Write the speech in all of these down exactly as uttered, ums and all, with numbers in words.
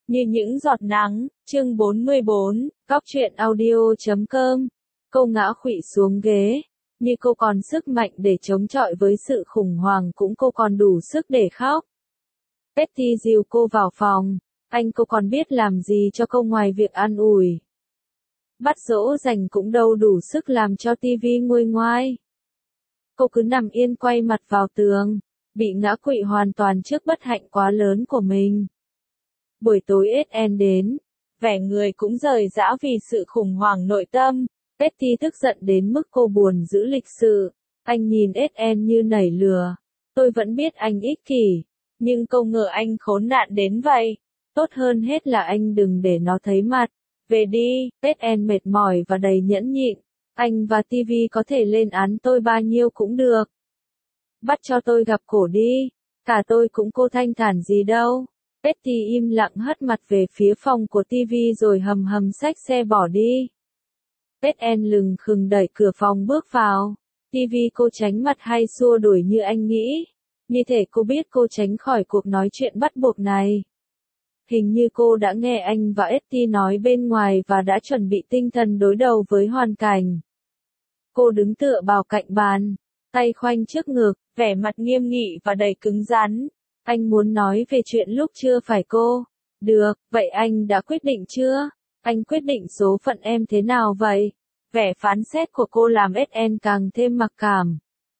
Như những giọt nắng, chương bốn mươi bốn, góc truyện audio chấm com. Cô ngã khuỵu xuống ghế, như cô còn sức mạnh để chống chọi với sự khủng hoảng cũng cô còn đủ sức để khóc. Petty dìu cô vào phòng, anh cô còn biết làm gì cho cô ngoài việc an ủi. Bắt dỗ dành cũng đâu đủ sức làm cho tivi nguôi ngoai. Cô cứ nằm yên quay mặt vào tường, bị ngã khuỵu hoàn toàn trước bất hạnh quá lớn của mình. Buổi tối ét en đến, vẻ người cũng rời rã vì sự khủng hoảng nội tâm. Petty tức giận đến mức cô buồn giữ lịch sự. Anh nhìn ét en như nảy lửa. Tôi vẫn biết anh ích kỷ, nhưng không ngờ anh khốn nạn đến vậy. Tốt hơn hết là anh đừng để nó thấy mặt. Về đi, ét en mệt mỏi và đầy nhẫn nhịn. Anh và tivi có thể lên án tôi bao nhiêu cũng được. Bắt cho tôi gặp cổ đi. Cả tôi cũng cô thanh thản gì đâu. Petty im lặng hất mặt về phía phòng của tivi rồi hầm hầm xách xe bỏ đi. ét en lừng khừng đẩy cửa phòng bước vào. tivi cô tránh mặt hay xua đuổi như anh nghĩ. Như thể cô biết cô tránh khỏi cuộc nói chuyện bắt buộc này. Hình như cô đã nghe anh và Etty nói bên ngoài và đã chuẩn bị tinh thần đối đầu với hoàn cảnh. Cô đứng tựa vào cạnh bàn, tay khoanh trước ngực, vẻ mặt nghiêm nghị và đầy cứng rắn. Anh muốn nói về chuyện lúc chưa phải cô. Được, vậy anh đã quyết định chưa? Anh quyết định số phận em thế nào vậy? Vẻ phán xét của cô làm ét en càng thêm mặc cảm.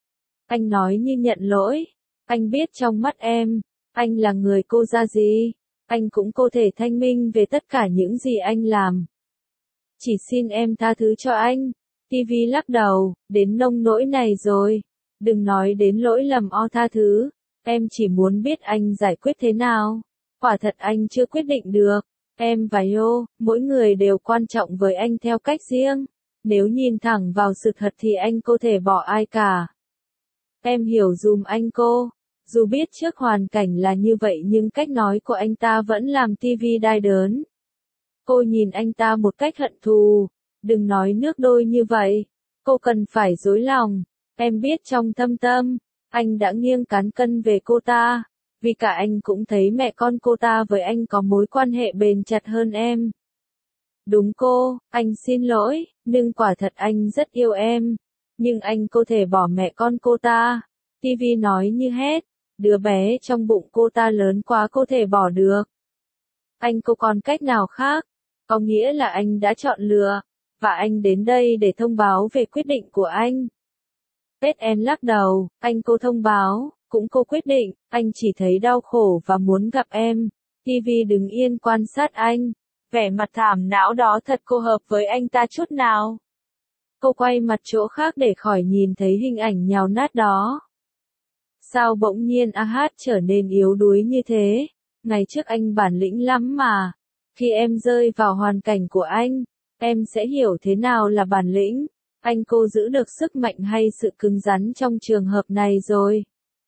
Anh nói như nhận lỗi. Anh biết trong mắt em, anh là người cô ra gì. Anh cũng có thể thanh minh về tất cả những gì anh làm. Chỉ xin em tha thứ cho anh. tivi lắc đầu, đến nông nỗi này rồi. Đừng nói đến lỗi lầm o tha thứ. Em chỉ muốn biết anh giải quyết thế nào. Quả thật anh chưa quyết định được. Em và Yo, mỗi người đều quan trọng với anh theo cách riêng. Nếu nhìn thẳng vào sự thật thì anh có thể bỏ ai cả. Em hiểu dùm anh cô. Dù biết trước hoàn cảnh là như vậy nhưng cách nói của anh ta vẫn làm tivi đau đớn. Cô nhìn anh ta một cách hận thù. Đừng nói nước đôi như vậy. Cô cần phải dối lòng. Em biết trong thâm tâm, anh đã nghiêng cán cân về cô ta. Vì cả anh cũng thấy mẹ con cô ta với anh có mối quan hệ bền chặt hơn em. Đúng cô, anh xin lỗi, nhưng quả thật anh rất yêu em. Nhưng anh có thể bỏ mẹ con cô ta. tivi nói như hét. Đứa bé trong bụng cô ta lớn quá có thể bỏ được. Anh có còn cách nào khác? Có nghĩa là anh đã chọn lựa. Và anh đến đây để thông báo về quyết định của anh. ét en lắc đầu, anh cô thông báo, cũng cô quyết định, anh chỉ thấy đau khổ và muốn gặp em. tivi đứng yên quan sát anh. Vẻ mặt thảm não đó thật cô hợp với anh ta chút nào. Cô quay mặt chỗ khác để khỏi nhìn thấy hình ảnh nhào nát đó. Sao bỗng nhiên a hát trở nên yếu đuối như thế? Ngày trước anh bản lĩnh lắm mà. Khi em rơi vào hoàn cảnh của anh, em sẽ hiểu thế nào là bản lĩnh. Anh cô giữ được sức mạnh hay sự cứng rắn trong trường hợp này rồi.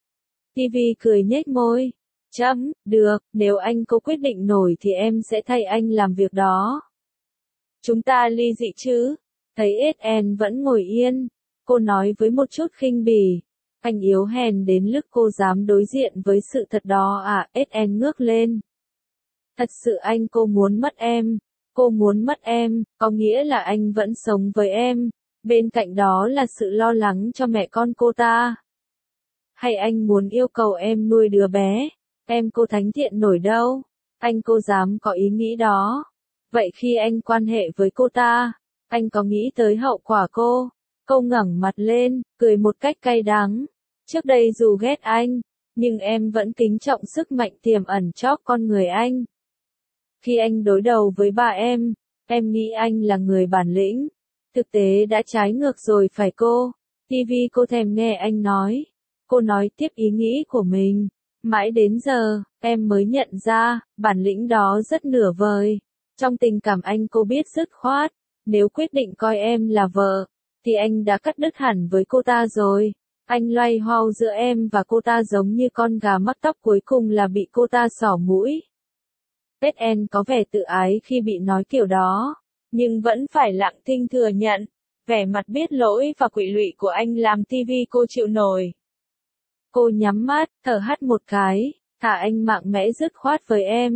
tivi cười nhếch môi. Chấm, được, nếu anh cô quyết định nổi thì em sẽ thay anh làm việc đó. Chúng ta ly dị chứ? Thấy ét en vẫn ngồi yên, cô nói với một chút khinh bỉ. Anh yếu hèn đến mức cô dám đối diện với sự thật đó à? ét en ngước lên. Thật sự anh cô muốn mất em. Cô muốn mất em, có nghĩa là anh vẫn sống với em. Bên cạnh đó là sự lo lắng cho mẹ con cô ta. Hay anh muốn yêu cầu em nuôi đứa bé? Em cô thánh thiện nổi đâu. Anh cô dám có ý nghĩ đó. Vậy khi anh quan hệ với cô ta, anh có nghĩ tới hậu quả cô? Cô ngẩng mặt lên, cười một cách cay đắng. Trước đây dù ghét anh, nhưng em vẫn kính trọng sức mạnh tiềm ẩn trong con người anh. Khi anh đối đầu với ba em, em nghĩ anh là người bản lĩnh. Thực tế đã trái ngược rồi phải cô? tivi cô thèm nghe anh nói. Cô nói tiếp ý nghĩ của mình. Mãi đến giờ, em mới nhận ra, bản lĩnh đó rất nửa vời. Trong tình cảm anh cô biết dứt khoát. Nếu quyết định coi em là vợ, thì anh đã cắt đứt hẳn với cô ta rồi. Anh loay hoay giữa em và cô ta giống như con gà mắc tóc cuối cùng là bị cô ta xỏ mũi. ét en có vẻ tự ái khi bị nói kiểu đó, nhưng vẫn phải lặng thinh thừa nhận. Vẻ mặt biết lỗi và quỵ lụy của anh làm tivi cô chịu nổi. Cô nhắm mắt, thở hắt một cái, thả anh mạnh mẽ dứt khoát với em.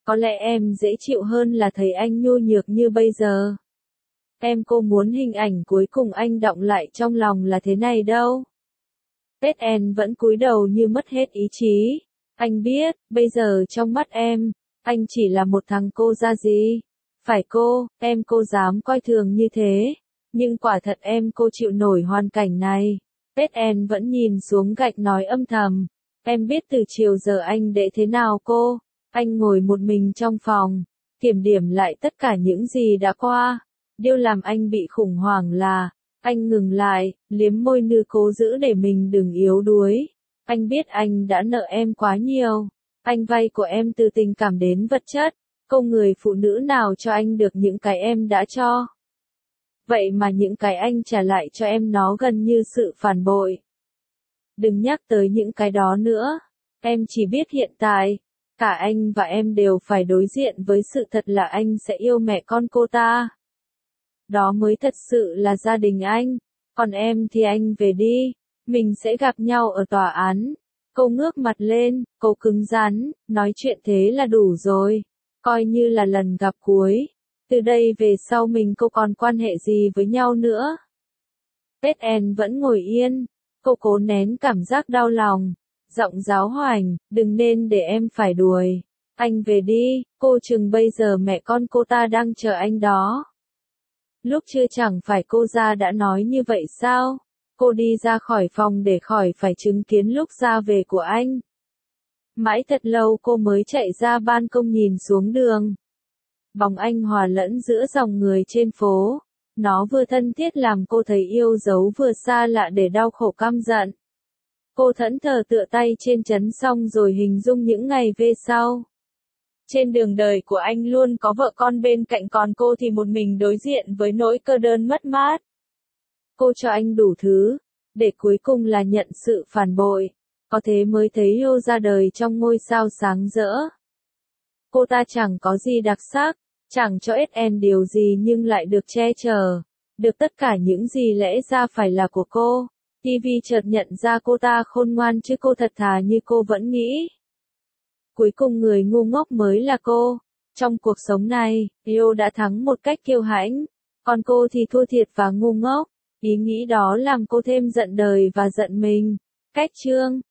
Có lẽ em dễ chịu hơn là thấy anh nhu nhược như bây giờ. Em cô muốn hình ảnh cuối cùng anh đọng lại trong lòng là thế này đâu. Tết En vẫn cúi đầu như mất hết ý chí. Anh biết, bây giờ trong mắt em, anh chỉ là một thằng cô ra gì. Phải cô, em cô dám coi thường như thế. Nhưng quả thật em cô chịu nổi hoàn cảnh này. Tết En vẫn nhìn xuống gạch nói âm thầm. Em biết từ chiều giờ anh để thế nào cô. Anh ngồi một mình trong phòng, kiểm điểm lại tất cả những gì đã qua. Điều làm anh bị khủng hoảng là, anh ngừng lại, liếm môi như cố giữ để mình đừng yếu đuối. Anh biết anh đã nợ em quá nhiều. Anh vay của em từ tình cảm đến vật chất. Câu người phụ nữ nào cho anh được những cái em đã cho. Vậy mà những cái anh trả lại cho em nó gần như sự phản bội. Đừng nhắc tới những cái đó nữa. Em chỉ biết hiện tại, cả anh và em đều phải đối diện với sự thật là anh sẽ yêu mẹ con cô ta. Đó mới thật sự là gia đình anh. Còn em thì anh về đi. Mình sẽ gặp nhau ở tòa án. Cô ngước mặt lên, cô cứng rắn, nói chuyện thế là đủ rồi. Coi như là lần gặp cuối. Từ đây về sau mình cô còn quan hệ gì với nhau nữa. Tết En vẫn ngồi yên. Cô cố nén cảm giác đau lòng. Giọng giáo hoành, đừng nên để em phải đuổi. Anh về đi, cô chừng bây giờ mẹ con cô ta đang chờ anh đó. Lúc chưa chẳng phải cô ra đã nói như vậy sao? Cô đi ra khỏi phòng để khỏi phải chứng kiến lúc ra về của anh. Mãi thật lâu cô mới chạy ra ban công nhìn xuống đường. Bóng anh hòa lẫn giữa dòng người trên phố. Nó vừa thân thiết làm cô thấy yêu dấu vừa xa lạ để đau khổ căm giận. Cô thẫn thờ tựa tay trên trấn xong rồi hình dung những ngày về sau. Trên đường đời của anh luôn có vợ con bên cạnh còn cô thì một mình đối diện với nỗi cô đơn mất mát. Cô cho anh đủ thứ, để cuối cùng là nhận sự phản bội. Có thế mới thấy yêu ra đời trong ngôi sao sáng rỡ. Cô ta chẳng có gì đặc sắc, chẳng cho ét en điều gì nhưng lại được che chở. Được tất cả những gì lẽ ra phải là của cô. ti vi chợt nhận ra cô ta khôn ngoan chứ cô thật thà như cô vẫn nghĩ. Cuối cùng người ngu ngốc mới là cô. Trong cuộc sống này, yêu đã thắng một cách kiêu hãnh, còn cô thì thua thiệt và ngu ngốc. Ý nghĩ đó làm cô thêm giận đời và giận mình. Cách chương